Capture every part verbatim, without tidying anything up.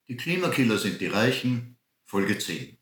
Die Klimakiller sind die Reichen, Folge zehn.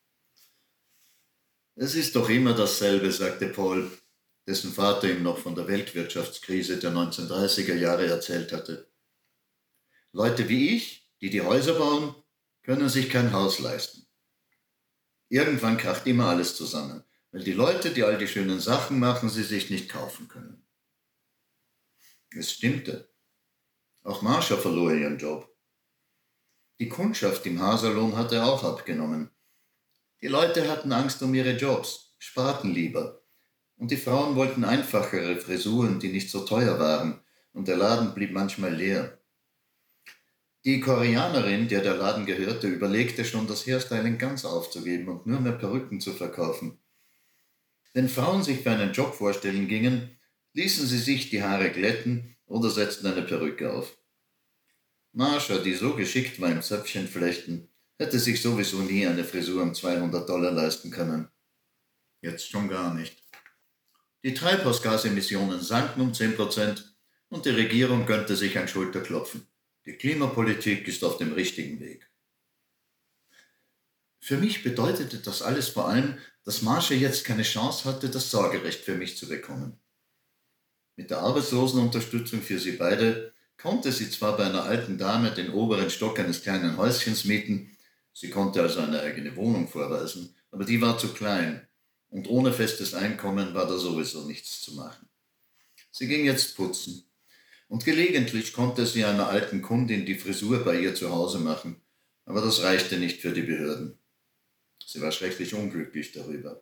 Es ist doch immer dasselbe, sagte Paul, dessen Vater ihm noch von der Weltwirtschaftskrise der neunzehnhundertdreißiger Jahre erzählt hatte. Leute wie ich, die die Häuser bauen, können sich kein Haus leisten. Irgendwann kracht immer alles zusammen, weil die Leute, die all die schönen Sachen machen, sie sich nicht kaufen können. Es stimmte. Auch Marsha verlor ihren Job. Die Kundschaft im Haarsalon hatte auch abgenommen. Die Leute hatten Angst um ihre Jobs, sparten lieber. Und die Frauen wollten einfachere Frisuren, die nicht so teuer waren, und der Laden blieb manchmal leer. Die Koreanerin, der der Laden gehörte, überlegte schon, das Hairstyling ganz aufzugeben und nur mehr Perücken zu verkaufen. Wenn Frauen sich für einen Job vorstellen gingen, ließen sie sich die Haare glätten oder setzten eine Perücke auf. Marsha, die so geschickt war im Zöpfchenflechten, hätte sich sowieso nie eine Frisur um zweihundert Dollar leisten können. Jetzt schon gar nicht. Die Treibhausgasemissionen sanken um zehn Prozent und die Regierung gönnte sich ein Schulterklopfen. Die Klimapolitik ist auf dem richtigen Weg. Für mich bedeutete das alles vor allem, dass Marsha jetzt keine Chance hatte, das Sorgerecht für mich zu bekommen. Mit der Arbeitslosenunterstützung für sie beide konnte sie zwar bei einer alten Dame den oberen Stock eines kleinen Häuschens mieten, sie konnte also eine eigene Wohnung vorweisen, aber die war zu klein und ohne festes Einkommen war da sowieso nichts zu machen. Sie ging jetzt putzen und gelegentlich konnte sie einer alten Kundin die Frisur bei ihr zu Hause machen, aber das reichte nicht für die Behörden. Sie war schrecklich unglücklich darüber.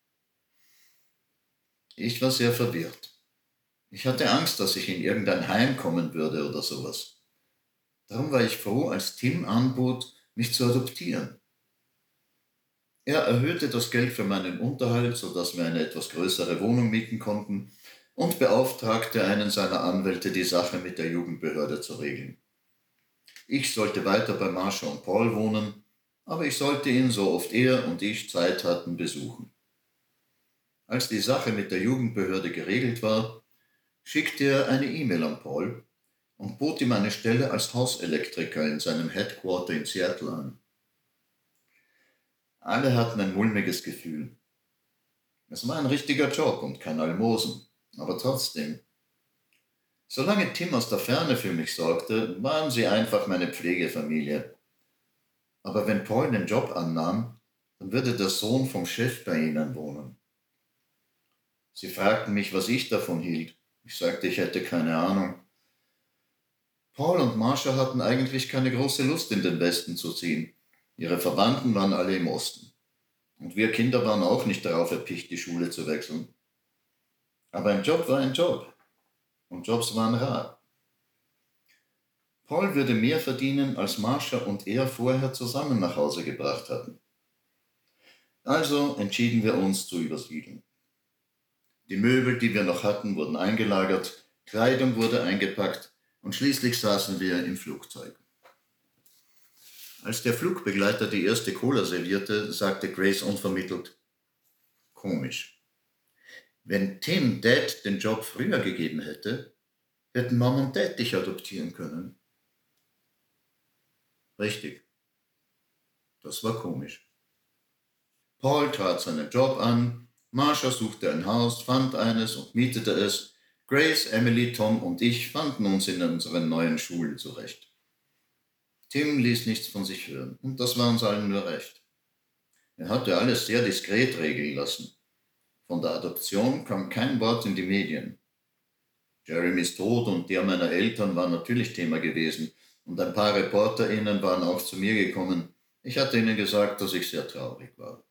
Ich war sehr verwirrt. Ich hatte Angst, dass ich in irgendein Heim kommen würde oder sowas. Darum war ich froh, als Tim anbot, mich zu adoptieren. Er erhöhte das Geld für meinen Unterhalt, sodass wir eine etwas größere Wohnung mieten konnten, und beauftragte einen seiner Anwälte, die Sache mit der Jugendbehörde zu regeln. Ich sollte weiter bei Marsha und Paul wohnen, aber ich sollte ihn, so oft er und ich Zeit hatten, besuchen. Als die Sache mit der Jugendbehörde geregelt war, schickte er eine E-Mail an Paul und bot ihm eine Stelle als Hauselektriker in seinem Headquarter in Seattle an. Alle hatten ein mulmiges Gefühl. Es war ein richtiger Job und kein Almosen, aber trotzdem. Solange Tim aus der Ferne für mich sorgte, waren sie einfach meine Pflegefamilie. Aber wenn Paul den Job annahm, dann würde der Sohn vom Chef bei ihnen wohnen. Sie fragten mich, was ich davon hielt. Ich sagte, ich hätte keine Ahnung. Paul und Marsha hatten eigentlich keine große Lust, in den Westen zu ziehen. Ihre Verwandten waren alle im Osten. Und wir Kinder waren auch nicht darauf erpicht, die Schule zu wechseln. Aber ein Job war ein Job. Und Jobs waren rar. Paul würde mehr verdienen, als Marsha und er vorher zusammen nach Hause gebracht hatten. Also entschieden wir uns zu übersiedeln. Die Möbel, die wir noch hatten, wurden eingelagert, Kleidung wurde eingepackt und schließlich saßen wir im Flugzeug. Als der Flugbegleiter die erste Cola servierte, sagte Grace unvermittelt: Komisch. Wenn Tim Dad den Job früher gegeben hätte, hätten Mom und Dad dich adoptieren können. Richtig. Das war komisch. Paul trat seinen Job an, Marsha suchte ein Haus, fand eines und mietete es. Grace, Emily, Tom und ich fanden uns in unseren neuen Schulen zurecht. Tim ließ nichts von sich hören, und das war uns allen nur recht. Er hatte alles sehr diskret regeln lassen. Von der Adoption kam kein Wort in die Medien. Jeremys Tod und der meiner Eltern war natürlich Thema gewesen, und ein paar ReporterInnen waren auch zu mir gekommen. Ich hatte ihnen gesagt, dass ich sehr traurig war.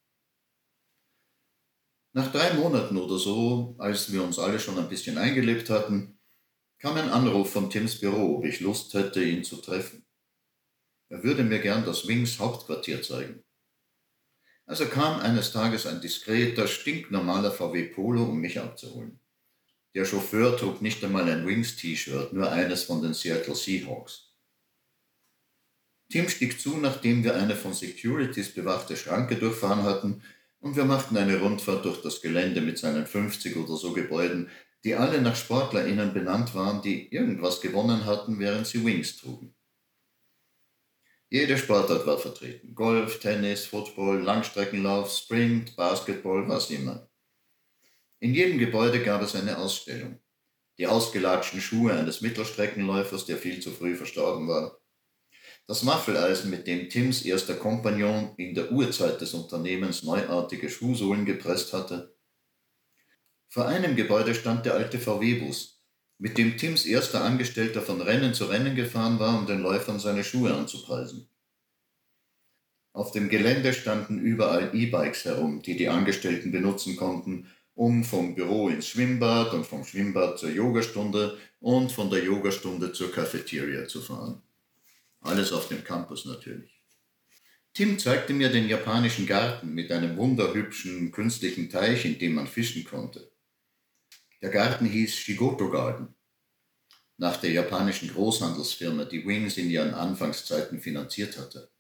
Nach drei Monaten oder so, als wir uns alle schon ein bisschen eingelebt hatten, kam ein Anruf von Tims Büro, ob ich Lust hätte, ihn zu treffen. Er würde mir gern das Wings Hauptquartier zeigen. Also kam eines Tages ein diskreter, stinknormaler V W Polo, um mich abzuholen. Der Chauffeur trug nicht einmal ein Wings-T-Shirt, nur eines von den Seattle Seahawks. Tim stieg zu, nachdem wir eine von Securities bewachte Schranke durchfahren hatten, und wir machten eine Rundfahrt durch das Gelände mit seinen fünfzig oder so Gebäuden, die alle nach SportlerInnen benannt waren, die irgendwas gewonnen hatten, während sie Wings trugen. Jede Sportart war vertreten. Golf, Tennis, Football, Langstreckenlauf, Sprint, Basketball, was immer. In jedem Gebäude gab es eine Ausstellung. Die ausgelatschten Schuhe eines Mittelstreckenläufers, der viel zu früh verstorben war. Das Waffeleisen, mit dem Tims erster Kompagnon in der Urzeit des Unternehmens neuartige Schuhsohlen gepresst hatte. Vor einem Gebäude stand der alte V W-Bus, mit dem Tims erster Angestellter von Rennen zu Rennen gefahren war, um den Läufern seine Schuhe anzupreisen. Auf dem Gelände standen überall E-Bikes herum, die die Angestellten benutzen konnten, um vom Büro ins Schwimmbad und vom Schwimmbad zur Yogastunde und von der Yogastunde zur Cafeteria zu fahren. Alles auf dem Campus natürlich. Tim zeigte mir den japanischen Garten mit einem wunderhübschen künstlichen Teich, in dem man fischen konnte. Der Garten hieß Shigoto Garden, nach der japanischen Großhandelsfirma, die Wings in ihren Anfangszeiten finanziert hatte.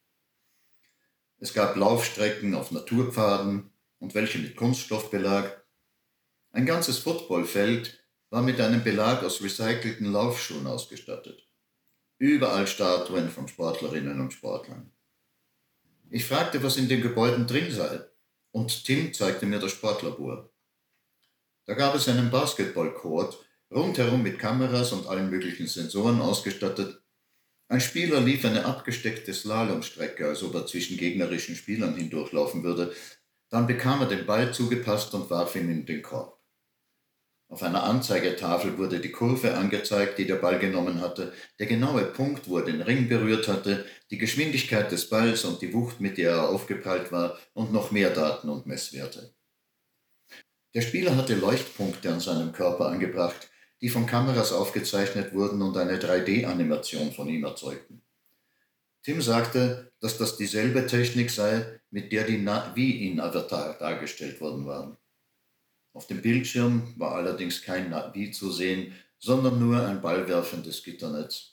Es gab Laufstrecken auf Naturpfaden und welche mit Kunststoffbelag. Ein ganzes Footballfeld war mit einem Belag aus recycelten Laufschuhen ausgestattet. Überall Statuen von Sportlerinnen und Sportlern. Ich fragte, was in den Gebäuden drin sei, und Tim zeigte mir das Sportlabor. Da gab es einen Basketballcourt, rundherum mit Kameras und allen möglichen Sensoren ausgestattet. Ein Spieler lief eine abgesteckte Slalomstrecke, als ob er zwischen gegnerischen Spielern hindurchlaufen würde. Dann bekam er den Ball zugepasst und warf ihn in den Korb. Auf einer Anzeigetafel wurde die Kurve angezeigt, die der Ball genommen hatte, der genaue Punkt, wo er den Ring berührt hatte, die Geschwindigkeit des Balls und die Wucht, mit der er aufgeprallt war, und noch mehr Daten und Messwerte. Der Spieler hatte Leuchtpunkte an seinem Körper angebracht, die von Kameras aufgezeichnet wurden und eine drei D-Animation von ihm erzeugten. Tim sagte, dass das dieselbe Technik sei, mit der die Navi in Avatar dargestellt worden waren. Auf dem Bildschirm war allerdings kein Navi zu sehen, sondern nur ein ballwerfendes Gitternetz.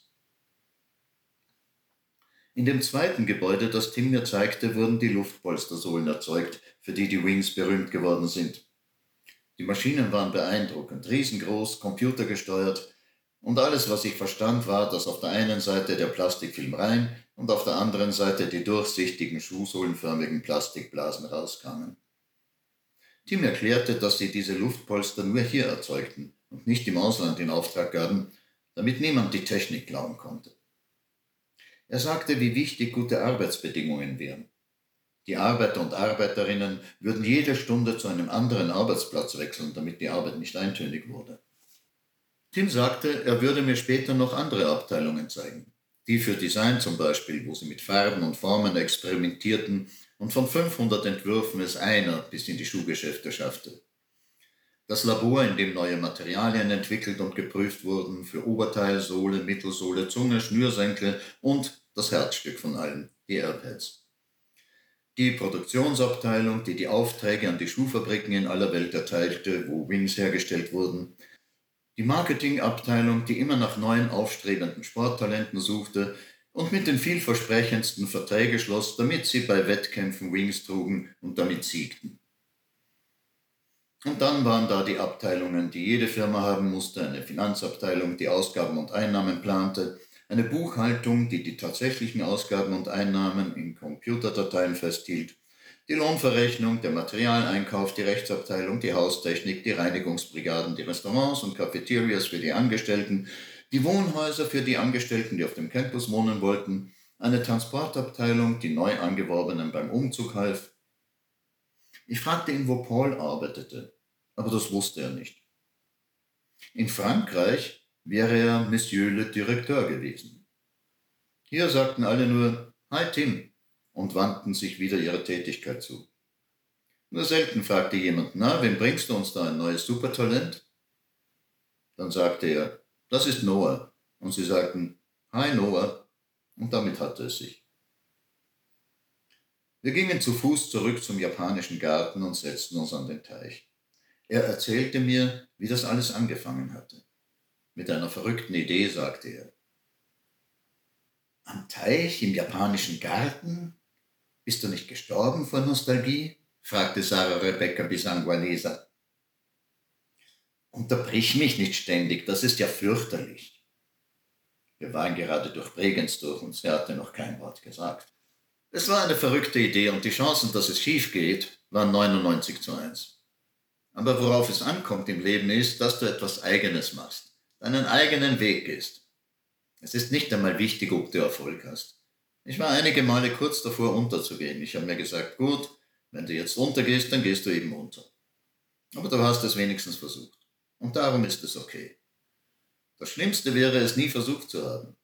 In dem zweiten Gebäude, das Tim mir zeigte, wurden die Luftpolstersohlen erzeugt, für die die Wings berühmt geworden sind. Die Maschinen waren beeindruckend, riesengroß, computergesteuert, und alles, was ich verstand, war, dass auf der einen Seite der Plastikfilm rein und auf der anderen Seite die durchsichtigen, schuhsohlenförmigen Plastikblasen rauskamen. Tim erklärte, dass sie diese Luftpolster nur hier erzeugten und nicht im Ausland in Auftrag gaben, damit niemand die Technik klauen konnte. Er sagte, wie wichtig gute Arbeitsbedingungen wären. Die Arbeiter und Arbeiterinnen würden jede Stunde zu einem anderen Arbeitsplatz wechseln, damit die Arbeit nicht eintönig wurde. Tim sagte, er würde mir später noch andere Abteilungen zeigen. Die für Design zum Beispiel, wo sie mit Farben und Formen experimentierten und von fünfhundert Entwürfen es einer bis in die Schuhgeschäfte schaffte. Das Labor, in dem neue Materialien entwickelt und geprüft wurden für Oberteil, Sohle, Mittelsohle, Zunge, Schnürsenkel und das Herzstück von allen, die Airpads. Die Produktionsabteilung, die die Aufträge an die Schuhfabriken in aller Welt erteilte, wo Wings hergestellt wurden. Die Marketingabteilung, die immer nach neuen aufstrebenden Sporttalenten suchte und mit den vielversprechendsten Verträge schloss, damit sie bei Wettkämpfen Wings trugen und damit siegten. Und dann waren da die Abteilungen, die jede Firma haben musste, eine Finanzabteilung, die Ausgaben und Einnahmen plante, eine Buchhaltung, die die tatsächlichen Ausgaben und Einnahmen in Computerdateien festhielt, die Lohnverrechnung, der Materialeinkauf, die Rechtsabteilung, die Haustechnik, die Reinigungsbrigaden, die Restaurants und Cafeterias für die Angestellten, die Wohnhäuser für die Angestellten, die auf dem Campus wohnen wollten, eine Transportabteilung, die neu Angeworbenen beim Umzug half. Ich fragte ihn, wo Paul arbeitete, aber das wusste er nicht. In Frankreich wäre er Monsieur le Directeur gewesen. Hier sagten alle nur »Hi Tim« und wandten sich wieder ihrer Tätigkeit zu. Nur selten fragte jemand, »Na, wem bringst du uns da, ein neues Supertalent?« Dann sagte er, »Das ist Noah«, und sie sagten, »Hi Noah«, und damit hatte es sich. Wir gingen zu Fuß zurück zum japanischen Garten und setzten uns an den Teich. Er erzählte mir, wie das alles angefangen hatte. Mit einer verrückten Idee, sagte er. »Am Teich im japanischen Garten? Bist du nicht gestorben vor Nostalgie?« fragte Sarah Rebecca Bisanguanesa. »Unterbrich mich nicht ständig, das ist ja fürchterlich.« Wir waren gerade durch Bregenz durch und sie hatte noch kein Wort gesagt. Es war eine verrückte Idee und die Chancen, dass es schief geht, waren neunundneunzig zu eins. Aber worauf es ankommt im Leben ist, dass du etwas Eigenes machst, deinen eigenen Weg gehst. Es ist nicht einmal wichtig, ob du Erfolg hast. Ich war einige Male kurz davor, unterzugehen. Ich habe mir gesagt, gut, wenn du jetzt untergehst, dann gehst du eben unter. Aber du hast es wenigstens versucht. Und darum ist es okay. Das Schlimmste wäre es, nie versucht zu haben.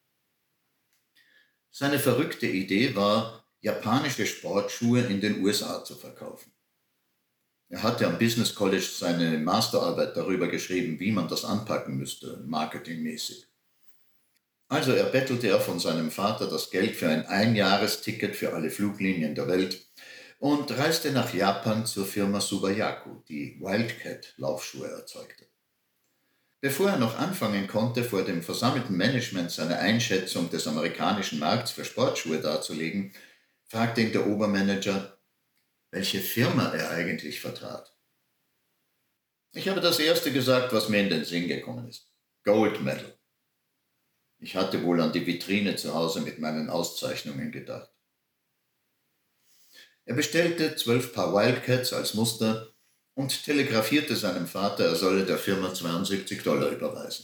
Seine verrückte Idee war, japanische Sportschuhe in den U S A zu verkaufen. Er hatte am Business College seine Masterarbeit darüber geschrieben, wie man das anpacken müsste, marketingmäßig. Also erbettelte er von seinem Vater das Geld für ein Einjahresticket für alle Fluglinien der Welt und reiste nach Japan zur Firma Subayaku, die Wildcat-Laufschuhe erzeugte. Bevor er noch anfangen konnte, vor dem versammelten Management seine Einschätzung des amerikanischen Markts für Sportschuhe darzulegen, fragte ihn der Obermanager, welche Firma er eigentlich vertrat. Ich habe das erste gesagt, was mir in den Sinn gekommen ist. Gold Medal. Ich hatte wohl an die Vitrine zu Hause mit meinen Auszeichnungen gedacht. Er bestellte zwölf Paar Wildcats als Muster und telegrafierte seinem Vater, er solle der Firma zweiundsiebzig Dollar überweisen.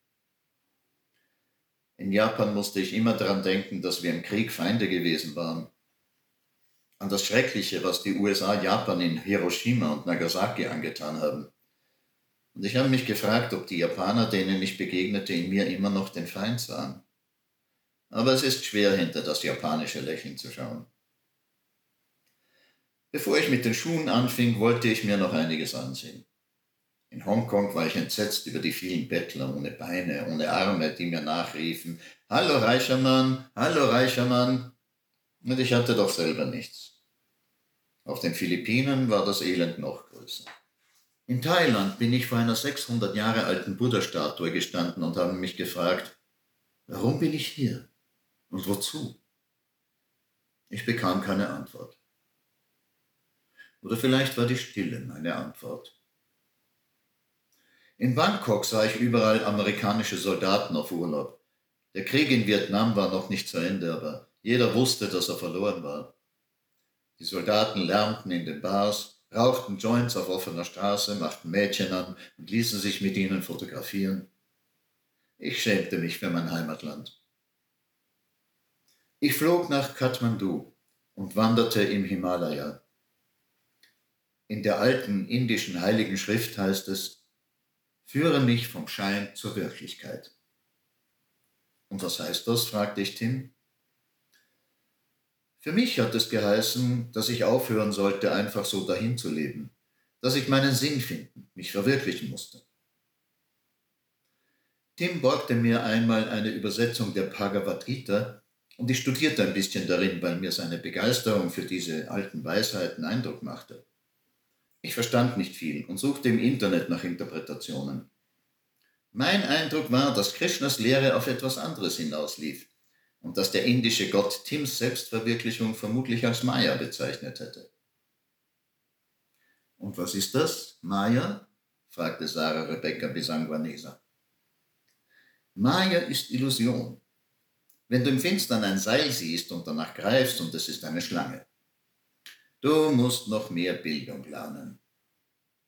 In Japan musste ich immer daran denken, dass wir im Krieg Feinde gewesen waren. An das Schreckliche, was die U S A Japan in Hiroshima und Nagasaki angetan haben. Und ich habe mich gefragt, ob die Japaner, denen ich begegnete, in mir immer noch den Feind sahen. Aber es ist schwer, hinter das japanische Lächeln zu schauen. Bevor ich mit den Schuhen anfing, wollte ich mir noch einiges ansehen. In Hongkong war ich entsetzt über die vielen Bettler ohne Beine, ohne Arme, die mir nachriefen, »Hallo reicher Mann, hallo reicher Mann!« Und ich hatte doch selber nichts. Auf den Philippinen war das Elend noch größer. In Thailand bin ich vor einer sechshundert Jahre alten Buddha-Statue gestanden und habe mich gefragt, warum bin ich hier und wozu? Ich bekam keine Antwort. Oder vielleicht war die Stille meine Antwort. In Bangkok sah ich überall amerikanische Soldaten auf Urlaub. Der Krieg in Vietnam war noch nicht zu Ende, aber jeder wusste, dass er verloren war. Die Soldaten lärmten in den Bars, rauchten Joints auf offener Straße, machten Mädchen an und ließen sich mit ihnen fotografieren. Ich schämte mich für mein Heimatland. Ich flog nach Kathmandu und wanderte im Himalaya. In der alten indischen Heiligen Schrift heißt es, führe mich vom Schein zur Wirklichkeit. Und was heißt das, fragte ich Tim. Für mich hat es geheißen, dass ich aufhören sollte, einfach so dahin zu leben, dass ich meinen Sinn finden, mich verwirklichen musste. Tim borgte mir einmal eine Übersetzung der Bhagavad Gita und ich studierte ein bisschen darin, weil mir seine Begeisterung für diese alten Weisheiten Eindruck machte. Ich verstand nicht viel und suchte im Internet nach Interpretationen. Mein Eindruck war, dass Krishnas Lehre auf etwas anderes hinauslief und dass der indische Gott Tims Selbstverwirklichung vermutlich als Maya bezeichnet hätte. »Und was ist das, Maya?« fragte Sarah Rebecca Bisangwanesa. »Maya ist Illusion. Wenn du im Finstern ein Seil siehst und danach greifst und es ist eine Schlange. Du musst noch mehr Bildung lernen.